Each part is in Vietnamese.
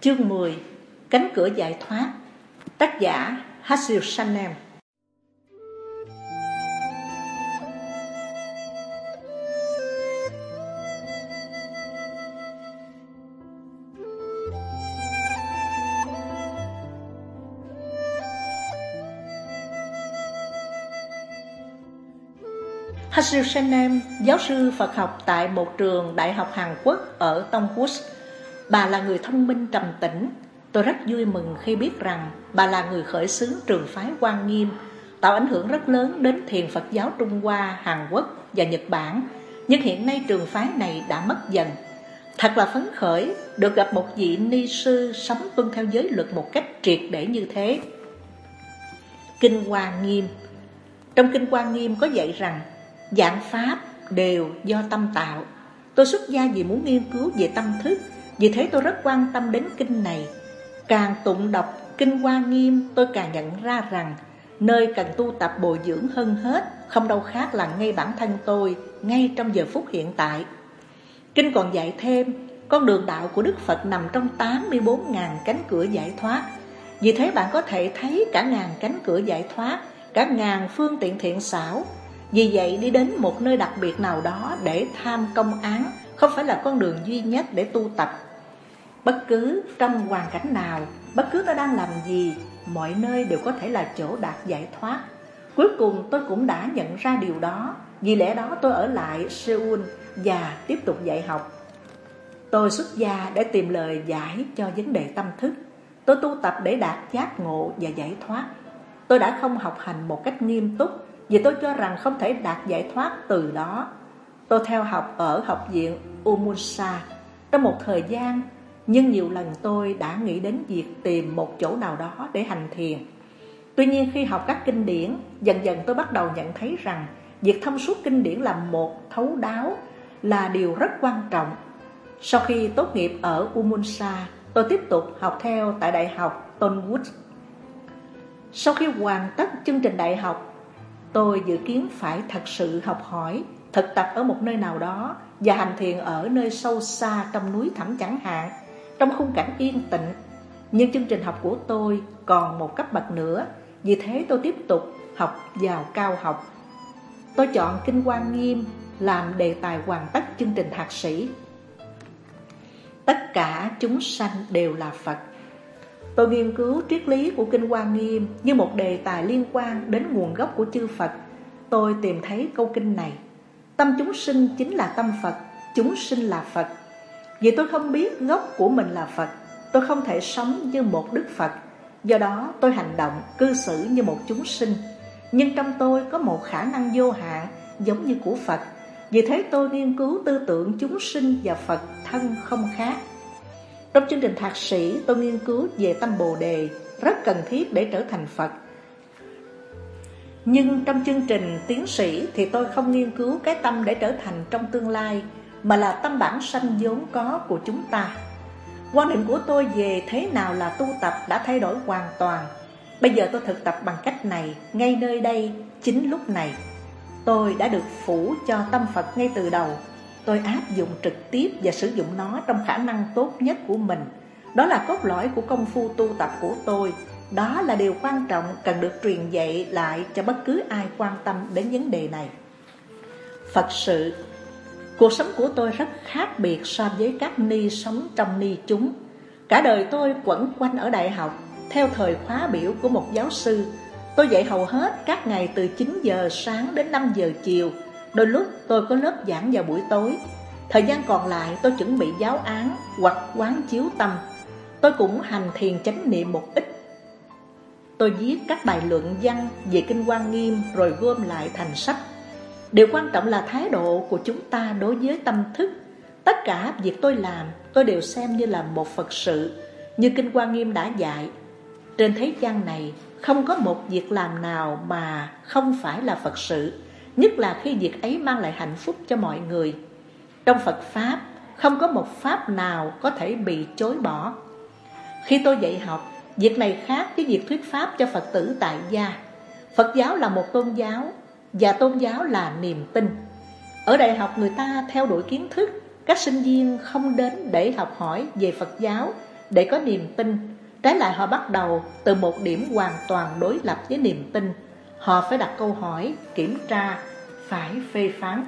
Chương 10. Cánh cửa giải thoát. Tác giả Hasil Sanem. Hasil Sanem, giáo sư Phật học tại một trường đại học Hàn Quốc ở Tongwut. Bà là người thông minh trầm tĩnh. Tôi rất vui mừng khi biết rằng bà là người khởi xướng trường phái Quan Nghiêm, tạo ảnh hưởng rất lớn đến thiền Phật giáo Trung Hoa, Hàn Quốc và Nhật Bản. Nhưng hiện nay trường phái này đã mất dần. Thật là phấn khởi được gặp một vị ni sư sống tuân theo giới luật một cách triệt để như thế. Kinh Hoa Nghiêm. Trong Kinh Hoa Nghiêm có dạy rằng vạn pháp đều do tâm tạo. Tôi xuất gia vì muốn nghiên cứu về tâm thức, vì thế tôi rất quan tâm đến kinh này. Càng tụng đọc Kinh Hoa Nghiêm, tôi càng nhận ra rằng nơi cần tu tập bồi dưỡng hơn hết không đâu khác là ngay bản thân tôi, ngay trong giờ phút hiện tại. Kinh còn dạy thêm, con đường đạo của Đức Phật nằm trong 84.000 cánh cửa giải thoát. Vì thế bạn có thể thấy cả ngàn cánh cửa giải thoát, cả ngàn phương tiện thiện xảo. Vì vậy đi đến một nơi đặc biệt nào đó để tham công án không phải là con đường duy nhất để tu tập. Bất cứ trong hoàn cảnh nào, bất cứ tôi đang làm gì, mọi nơi đều có thể là chỗ đạt giải thoát. Cuối cùng tôi cũng đã nhận ra điều đó. Vì lẽ đó tôi ở lại Seoul và tiếp tục dạy học. Tôi xuất gia để tìm lời giải cho vấn đề tâm thức. Tôi tu tập để đạt giác ngộ và giải thoát. Tôi đã không học hành một cách nghiêm túc vì tôi cho rằng không thể đạt giải thoát từ đó. Tôi theo học ở học viện Umunsa trong một thời gian, nhưng nhiều lần tôi đã nghĩ đến việc tìm một chỗ nào đó để hành thiền. Tuy nhiên khi học các kinh điển, dần dần tôi bắt đầu nhận thấy rằng việc thông suốt kinh điển là một thấu đáo, là điều rất quan trọng. Sau khi tốt nghiệp ở Umunsa, tôi tiếp tục học theo tại Đại học Tongwut. Sau khi hoàn tất chương trình đại học, tôi dự kiến phải thật sự học hỏi, thực tập ở một nơi nào đó và hành thiền ở nơi sâu xa trong núi thẳm chẳng hạn, trong khung cảnh yên tĩnh. Nhưng chương trình học của tôi còn một cấp bậc nữa, vì thế tôi tiếp tục học vào cao học. Tôi chọn Kinh Hoa Nghiêm làm đề tài hoàn tất chương trình thạc sĩ. Tất cả chúng sanh đều là Phật. Tôi nghiên cứu triết lý của Kinh Hoa Nghiêm như một đề tài liên quan đến nguồn gốc của chư Phật. Tôi tìm thấy câu kinh này: tâm chúng sinh chính là tâm Phật, chúng sinh là Phật. Vì tôi không biết gốc của mình là Phật, tôi không thể sống như một Đức Phật. Do đó tôi hành động, cư xử như một chúng sinh. Nhưng trong tôi có một khả năng vô hạn giống như của Phật. Vì thế tôi nghiên cứu tư tưởng chúng sinh và Phật thân không khác. Trong chương trình thạc sĩ, tôi nghiên cứu về tâm Bồ Đề, rất cần thiết để trở thành Phật. Nhưng trong chương trình tiến sĩ thì tôi không nghiên cứu cái tâm để trở thành trong tương lai, mà là tâm bản sanh vốn có của chúng ta. Quan điểm của tôi về thế nào là tu tập đã thay đổi hoàn toàn. Bây giờ tôi thực tập bằng cách này, ngay nơi đây, chính lúc này. Tôi đã được phủ cho tâm Phật ngay từ đầu. Tôi áp dụng trực tiếp và sử dụng nó trong khả năng tốt nhất của mình. Đó là cốt lõi của công phu tu tập của tôi. Đó là điều quan trọng cần được truyền dạy lại cho bất cứ ai quan tâm đến vấn đề này. Phật sự. Cuộc sống của tôi rất khác biệt so với các ni sống trong ni chúng. Cả đời tôi quẩn quanh ở đại học, theo thời khóa biểu của một giáo sư. Tôi dạy hầu hết các ngày từ 9 giờ sáng đến 5 giờ chiều. Đôi lúc tôi có lớp giảng vào buổi tối. Thời gian còn lại tôi chuẩn bị giáo án hoặc quán chiếu tâm. Tôi cũng hành thiền chánh niệm một ít. Tôi viết các bài luận văn về Kinh Hoa Nghiêm rồi gom lại thành sách. Điều quan trọng là thái độ của chúng ta đối với tâm thức. Tất cả việc tôi làm, tôi đều xem như là một Phật sự, như Kinh Hoa Nghiêm đã dạy. Trên thế gian này, không có một việc làm nào mà không phải là Phật sự, nhất là khi việc ấy mang lại hạnh phúc cho mọi người. Trong Phật Pháp, không có một Pháp nào có thể bị chối bỏ. Khi tôi dạy học, việc này khác với việc thuyết Pháp cho Phật tử tại gia. Phật giáo là một tôn giáo, và tôn giáo là niềm tin. Ở đại học người ta theo đuổi kiến thức. Các sinh viên không đến để học hỏi về Phật giáo, để có niềm tin. Trái lại họ bắt đầu từ một điểm hoàn toàn đối lập với niềm tin. Họ phải đặt câu hỏi, kiểm tra, phải phê phán.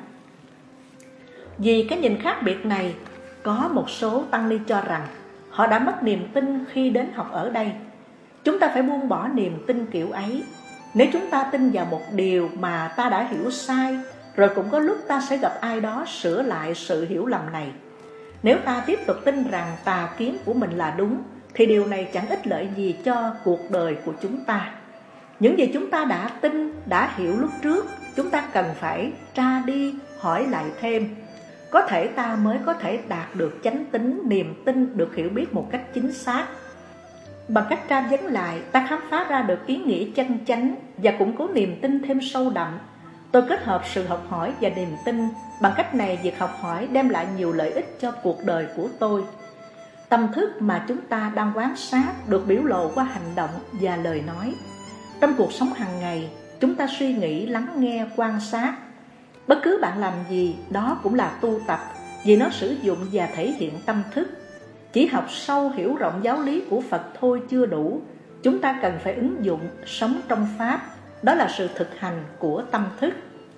Vì cái nhìn khác biệt này, có một số tăng ni cho rằng họ đã mất niềm tin khi đến học ở đây. Chúng ta phải buông bỏ niềm tin kiểu ấy. Nếu chúng ta tin vào một điều mà ta đã hiểu sai, rồi cũng có lúc ta sẽ gặp ai đó sửa lại sự hiểu lầm này. Nếu ta tiếp tục tin rằng tà kiến của mình là đúng, thì điều này chẳng ích lợi gì cho cuộc đời của chúng ta. Những gì chúng ta đã tin, đã hiểu lúc trước, chúng ta cần phải tra đi, hỏi lại thêm. Có thể ta mới có thể đạt được chánh tín, niềm tin được hiểu biết một cách chính xác. Bằng cách tra vấn lại, ta khám phá ra được ý nghĩa chân chánh và củng cố niềm tin thêm sâu đậm. Tôi kết hợp sự học hỏi và niềm tin. Bằng cách này, việc học hỏi đem lại nhiều lợi ích cho cuộc đời của tôi. Tâm thức mà chúng ta đang quan sát được biểu lộ qua hành động và lời nói. Trong cuộc sống hàng ngày, chúng ta suy nghĩ, lắng nghe, quan sát. Bất cứ bạn làm gì, đó cũng là tu tập, vì nó sử dụng và thể hiện tâm thức. Chỉ học sâu hiểu rộng giáo lý của Phật thôi chưa đủ. Chúng ta cần phải ứng dụng, sống trong Pháp. Đó là sự thực hành của tâm thức.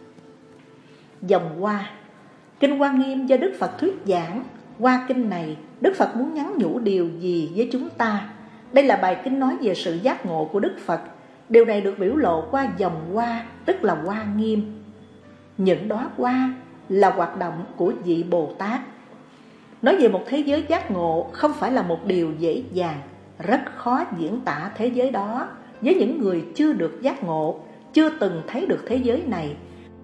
Dòng Hoa. Kinh Hoa Nghiêm do Đức Phật thuyết giảng. Qua kinh này, Đức Phật muốn nhắn nhủ điều gì với chúng ta? Đây là bài kinh nói về sự giác ngộ của Đức Phật. Điều này được biểu lộ qua dòng hoa, tức là Hoa Nghiêm. Những đóa hoa là hoạt động của vị Bồ Tát. Nói về một thế giới giác ngộ không phải là một điều dễ dàng. Rất khó diễn tả thế giới đó với những người chưa được giác ngộ, chưa từng thấy được thế giới này.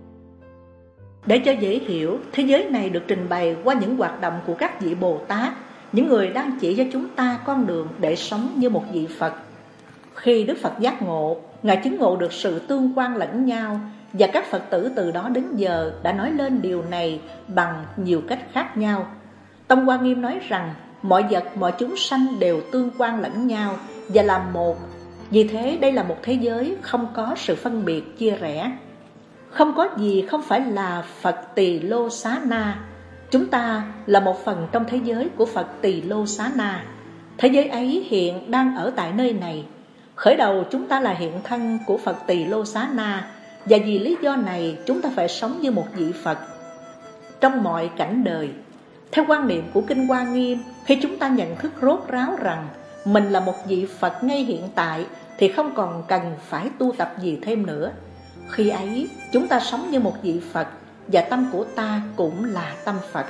Để cho dễ hiểu, thế giới này được trình bày qua những hoạt động của các vị Bồ Tát, những người đang chỉ cho chúng ta con đường để sống như một vị Phật. Khi Đức Phật giác ngộ, Ngài chứng ngộ được sự tương quan lẫn nhau, và các Phật tử từ đó đến giờ đã nói lên điều này bằng nhiều cách khác nhau. Tông Hoa Nghiêm nói rằng mọi vật, mọi chúng sanh đều tương quan lẫn nhau và là một. Vì thế đây là một thế giới không có sự phân biệt chia rẽ. Không có gì không phải là Phật Tỳ Lô Xá Na. Chúng ta là một phần trong thế giới của Phật Tỳ Lô Xá Na. Thế giới ấy hiện đang ở tại nơi này. Khởi đầu chúng ta là hiện thân của Phật Tỳ Lô Xá Na, và vì lý do này chúng ta phải sống như một vị Phật trong mọi cảnh đời. Theo quan niệm của Kinh Hoa Nghiêm, khi chúng ta nhận thức rốt ráo rằng mình là một vị Phật ngay hiện tại, thì không còn cần phải tu tập gì thêm nữa. Khi ấy chúng ta sống như một vị Phật, và tâm của ta cũng là tâm Phật.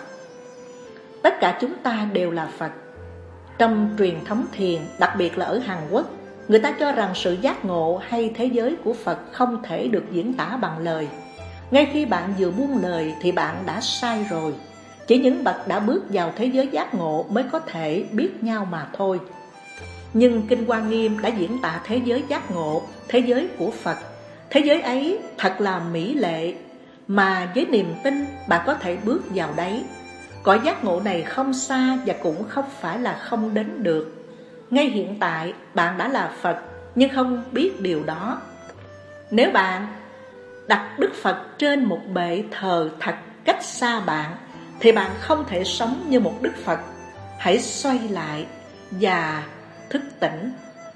Tất cả chúng ta đều là Phật. Trong truyền thống thiền, đặc biệt là ở Hàn Quốc, người ta cho rằng sự giác ngộ hay thế giới của Phật không thể được diễn tả bằng lời. Ngay khi bạn vừa buông lời thì bạn đã sai rồi. Chỉ những bậc đã bước vào thế giới giác ngộ mới có thể biết nhau mà thôi. Nhưng Kinh Hoa Nghiêm đã diễn tả thế giới giác ngộ, thế giới của Phật. Thế giới ấy thật là mỹ lệ, mà với niềm tin bạn có thể bước vào đấy. Cõi giác ngộ này không xa và cũng không phải là không đến được. Ngay hiện tại bạn đã là Phật, nhưng không biết điều đó. Nếu bạn đặt Đức Phật trên một bệ thờ thật cách xa bạn, thì bạn không thể sống như một Đức Phật. Hãy xoay lại và thức tỉnh.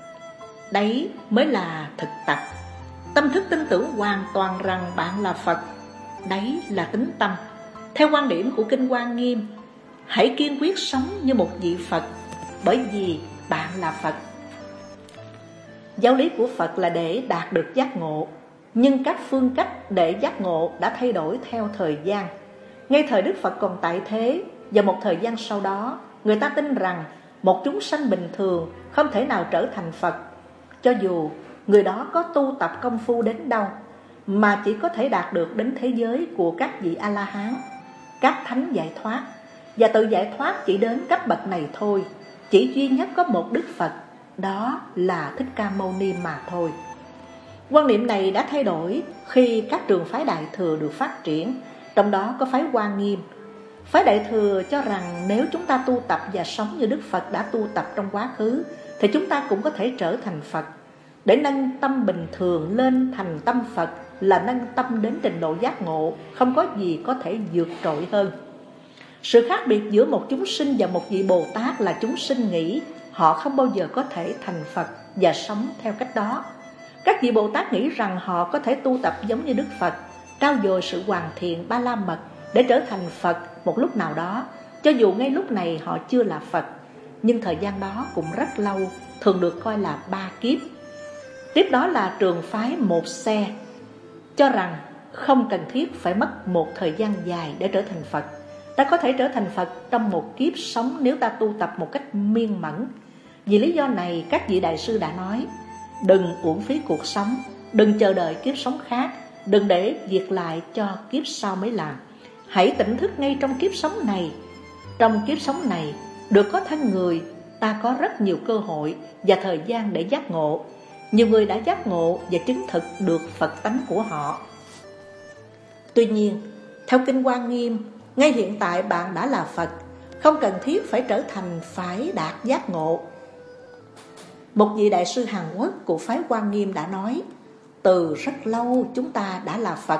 Đấy mới là thực tập. Tâm thức tin tưởng hoàn toàn rằng bạn là Phật. Đấy là tính tâm. Theo quan điểm của Kinh Hoa Nghiêm, hãy kiên quyết sống như một vị Phật, bởi vì bạn là Phật. Giáo lý của Phật là để đạt được giác ngộ, nhưng các phương cách để giác ngộ đã thay đổi theo thời gian. Ngay thời Đức Phật còn tại thế, và một thời gian sau đó, người ta tin rằng một chúng sanh bình thường không thể nào trở thành Phật, cho dù người đó có tu tập công phu đến đâu, mà chỉ có thể đạt được đến thế giới của các vị A-la-hán, các thánh giải thoát. Và tự giải thoát chỉ đến cấp bậc này thôi. Chỉ duy nhất có một Đức Phật, đó là Thích Ca Mâu Ni mà thôi. Quan niệm này đã thay đổi khi các trường phái Đại Thừa được phát triển, trong đó có phái Hoa Nghiêm. Phái Đại Thừa cho rằng nếu chúng ta tu tập và sống như Đức Phật đã tu tập trong quá khứ, thì chúng ta cũng có thể trở thành Phật. Để nâng tâm bình thường lên thành tâm Phật là nâng tâm đến trình độ giác ngộ, không có gì có thể vượt trội hơn. Sự khác biệt giữa một chúng sinh và một vị Bồ Tát là chúng sinh nghĩ họ không bao giờ có thể thành Phật và sống theo cách đó. Các vị Bồ Tát nghĩ rằng họ có thể tu tập giống như Đức Phật, trau dồi sự hoàn thiện Ba La Mật để trở thành Phật một lúc nào đó, cho dù ngay lúc này họ chưa là Phật. Nhưng thời gian đó cũng rất lâu, thường được coi là 3 kiếp. Tiếp đó là trường phái một xe, cho rằng không cần thiết phải mất một thời gian dài để trở thành Phật. Ta có thể trở thành Phật trong một kiếp sống nếu ta tu tập một cách miên mẫn. Vì lý do này, các vị đại sư đã nói: đừng uổng phí cuộc sống, đừng chờ đợi kiếp sống khác, đừng để việc lại cho kiếp sau mới làm. Hãy tỉnh thức ngay trong kiếp sống này. Trong kiếp sống này, được có thân người, ta có rất nhiều cơ hội và thời gian để giác ngộ. Nhiều người đã giác ngộ và chứng thực được Phật tánh của họ. Tuy nhiên, theo Kinh Hoa Nghiêm, ngay hiện tại bạn đã là Phật, không cần thiết phải trở thành phải đạt giác ngộ. Một vị đại sư Hàn Quốc của phái Hoa Nghiêm đã nói: từ rất lâu chúng ta đã là Phật.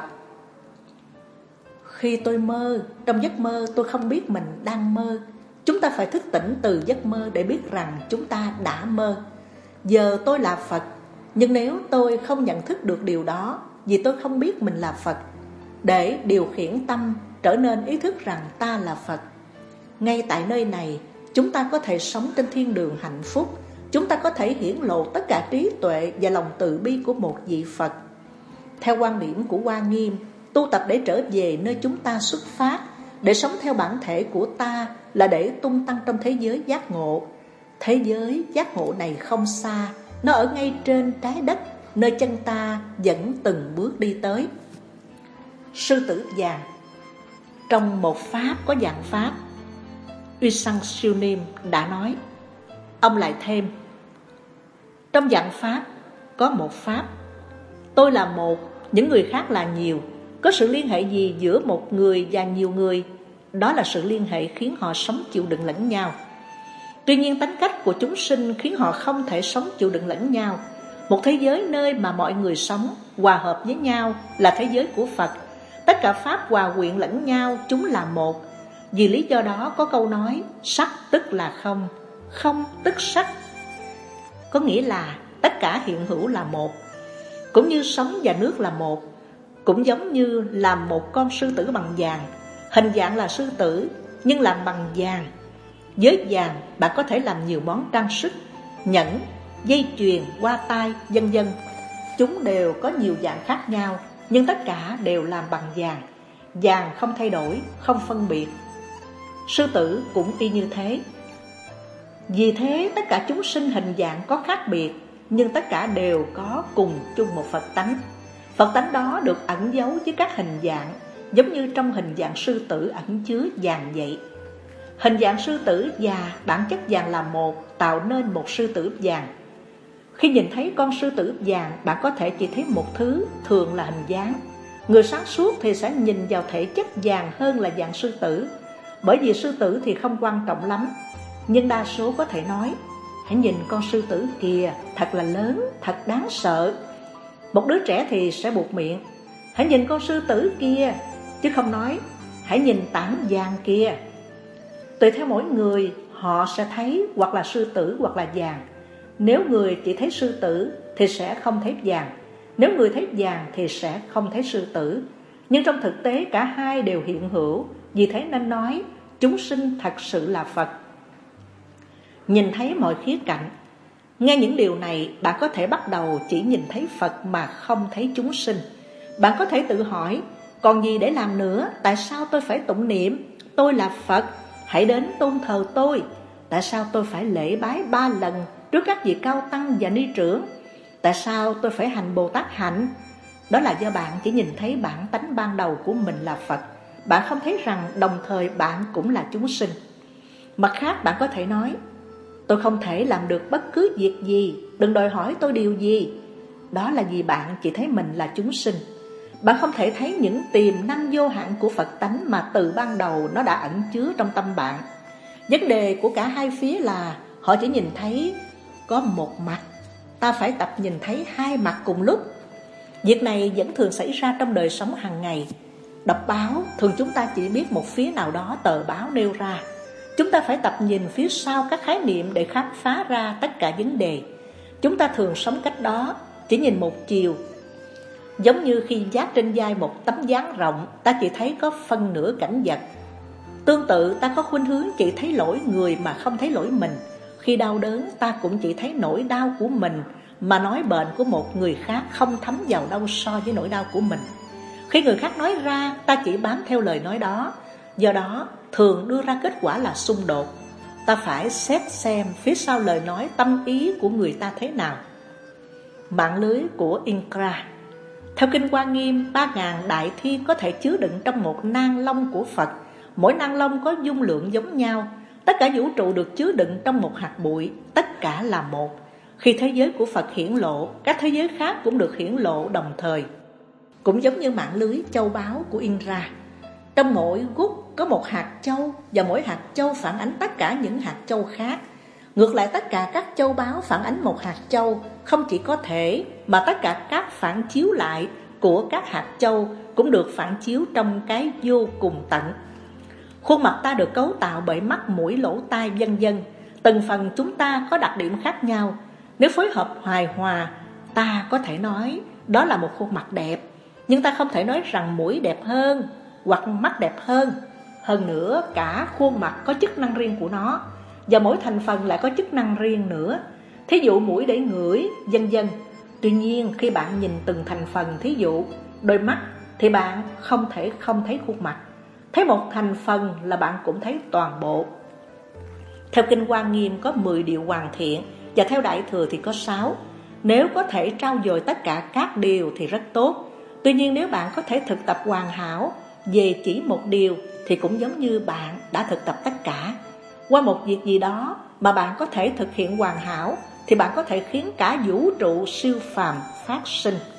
Khi tôi mơ, trong giấc mơ tôi không biết mình đang mơ. Chúng ta phải thức tỉnh từ giấc mơ để biết rằng chúng ta đã mơ. Giờ tôi là Phật, nhưng nếu tôi không nhận thức được điều đó, vì tôi không biết mình là Phật, để điều khiển tâm trở nên ý thức rằng ta là Phật. Ngay tại nơi này, chúng ta có thể sống trên thiên đường hạnh phúc. Chúng ta có thể hiển lộ tất cả trí tuệ và lòng từ bi của một vị Phật. Theo quan điểm của Hoa Nghiêm, tu tập để trở về nơi chúng ta xuất phát, để sống theo bản thể của ta, là để tung tăng trong thế giới giác ngộ. Thế giới giác ngộ này không xa, nó ở ngay trên trái đất, nơi chân ta vẫn từng bước đi tới. Sư tử vàng trong một pháp có dạng pháp, Uy Sang Siêu Niêm đã nói. Ông lại thêm: trong dạng pháp có một pháp, tôi là một, những người khác là nhiều. Có sự liên hệ gì giữa một người và nhiều người? Đó là sự liên hệ khiến họ sống chịu đựng lẫn nhau. Tuy nhiên tánh cách của chúng sinh khiến họ không thể sống chịu đựng lẫn nhau. Một thế giới nơi mà mọi người sống hòa hợp với nhau là thế giới của Phật. Tất cả pháp hòa quyện lẫn nhau, chúng là một. Vì lý do đó có câu nói: sắc tức là không, không tức sắc. Có nghĩa là tất cả hiện hữu là một. Cũng như sống và nước là một. Cũng giống như làm một con sư tử bằng vàng. Hình dạng là sư tử, nhưng làm bằng vàng. Với vàng bạn có thể làm nhiều món trang sức, nhẫn, dây chuyền, hoa tai, vân vân. Chúng đều có nhiều dạng khác nhau, nhưng tất cả đều làm bằng vàng. Vàng không thay đổi, không phân biệt. Sư tử cũng y như thế. Vì thế tất cả chúng sinh hình dạng có khác biệt, nhưng tất cả đều có cùng chung một Phật tánh. Phật tánh đó được ẩn giấu với các hình dạng, giống như trong hình dạng sư tử ẩn chứa vàng vậy. Hình dạng sư tử và bản chất vàng là một, tạo nên một sư tử vàng. Khi nhìn thấy con sư tử vàng, bạn có thể chỉ thấy một thứ, thường là hình dáng. Người sáng suốt thì sẽ nhìn vào thể chất vàng hơn là dạng sư tử, bởi vì sư tử thì không quan trọng lắm. Nhưng đa số có thể nói: hãy nhìn con sư tử kìa, thật là lớn, thật đáng sợ. Một đứa trẻ thì sẽ buột miệng: hãy nhìn con sư tử kia, chứ không nói hãy nhìn tảng vàng kia. Tùy theo mỗi người, họ sẽ thấy hoặc là sư tử hoặc là vàng. Nếu người chỉ thấy sư tử thì sẽ không thấy vàng, nếu người thấy vàng thì sẽ không thấy sư tử. Nhưng trong thực tế cả hai đều hiện hữu. Vì thế nên nói chúng sinh thật sự là Phật. Nhìn thấy mọi khía cạnh. Nghe những điều này, bạn có thể bắt đầu chỉ nhìn thấy Phật mà không thấy chúng sinh. Bạn có thể tự hỏi: còn gì để làm nữa? Tại sao tôi phải tụng niệm tôi là Phật, hãy đến tôn thờ tôi? Tại sao tôi phải lễ bái 3 lần trước các vị cao tăng và ni trưởng? Tại sao tôi phải hành Bồ Tát hạnh? Đó là do bạn chỉ nhìn thấy bản tánh ban đầu của mình là Phật. Bạn không thấy rằng đồng thời bạn cũng là chúng sinh. Mặt khác, bạn có thể nói: tôi không thể làm được bất cứ việc gì, đừng đòi hỏi tôi điều gì. Đó là vì bạn chỉ thấy mình là chúng sinh. Bạn không thể thấy những tiềm năng vô hạn của Phật tánh mà từ ban đầu nó đã ẩn chứa trong tâm bạn. Vấn đề của cả hai phía là họ chỉ nhìn thấy có một mặt. Ta phải tập nhìn thấy hai mặt cùng lúc. Việc này vẫn thường xảy ra trong đời sống hàng ngày. Đọc báo, thường chúng ta chỉ biết một phía nào đó tờ báo nêu ra. Chúng ta phải tập nhìn phía sau các khái niệm để khám phá ra tất cả vấn đề. Chúng ta thường sống cách đó, chỉ nhìn một chiều. Giống như khi vác trên vai một tấm ván rộng, ta chỉ thấy có phân nửa cảnh vật. Tương tự, ta có khuynh hướng chỉ thấy lỗi người mà không thấy lỗi mình. Khi đau đớn, ta cũng chỉ thấy nỗi đau của mình, mà nói bệnh của một người khác không thấm vào đâu so với nỗi đau của mình. Khi người khác nói ra, ta chỉ bám theo lời nói đó. Do đó, thường đưa ra kết quả là xung đột. Ta phải xét xem phía sau lời nói tâm ý của người ta thế nào. Mạng lưới của Ingra. Theo Kinh Hoa Nghiêm, 3.000 đại thiên có thể chứa đựng trong một nang lông của Phật. Mỗi nang lông có dung lượng giống nhau. Tất cả vũ trụ được chứa đựng trong một hạt bụi. Tất cả là một. Khi thế giới của Phật hiển lộ, các thế giới khác cũng được hiển lộ đồng thời. Cũng giống như mạng lưới châu báu của Indra. Trong mỗi gút có một hạt châu, và mỗi hạt châu phản ánh tất cả những hạt châu khác. Ngược lại, tất cả các châu báu phản ánh một hạt châu. Không chỉ có thể, mà tất cả các phản chiếu lại của các hạt châu cũng được phản chiếu trong cái vô cùng tận. Khuôn mặt ta được cấu tạo bởi mắt, mũi, lỗ tai, vân vân. Từng phần chúng ta có đặc điểm khác nhau. Nếu phối hợp hài hòa, ta có thể nói đó là một khuôn mặt đẹp. Nhưng ta không thể nói rằng mũi đẹp hơn hoặc mắt đẹp hơn. Hơn nữa, cả khuôn mặt có chức năng riêng của nó, và mỗi thành phần lại có chức năng riêng nữa. Thí dụ mũi để ngửi, vân vân. Tuy nhiên, khi bạn nhìn từng thành phần, thí dụ đôi mắt, thì bạn không thể không thấy khuôn mặt. Thấy một thành phần là bạn cũng thấy toàn bộ. Theo Kinh Hoa Nghiêm có 10 điều hoàn thiện, và theo Đại Thừa thì có 6. Nếu có thể trau dồi tất cả các điều thì rất tốt. Tuy nhiên, nếu bạn có thể thực tập hoàn hảo về chỉ một điều, thì cũng giống như bạn đã thực tập tất cả. Qua một việc gì đó mà bạn có thể thực hiện hoàn hảo, thì bạn có thể khiến cả vũ trụ siêu phàm phát sinh.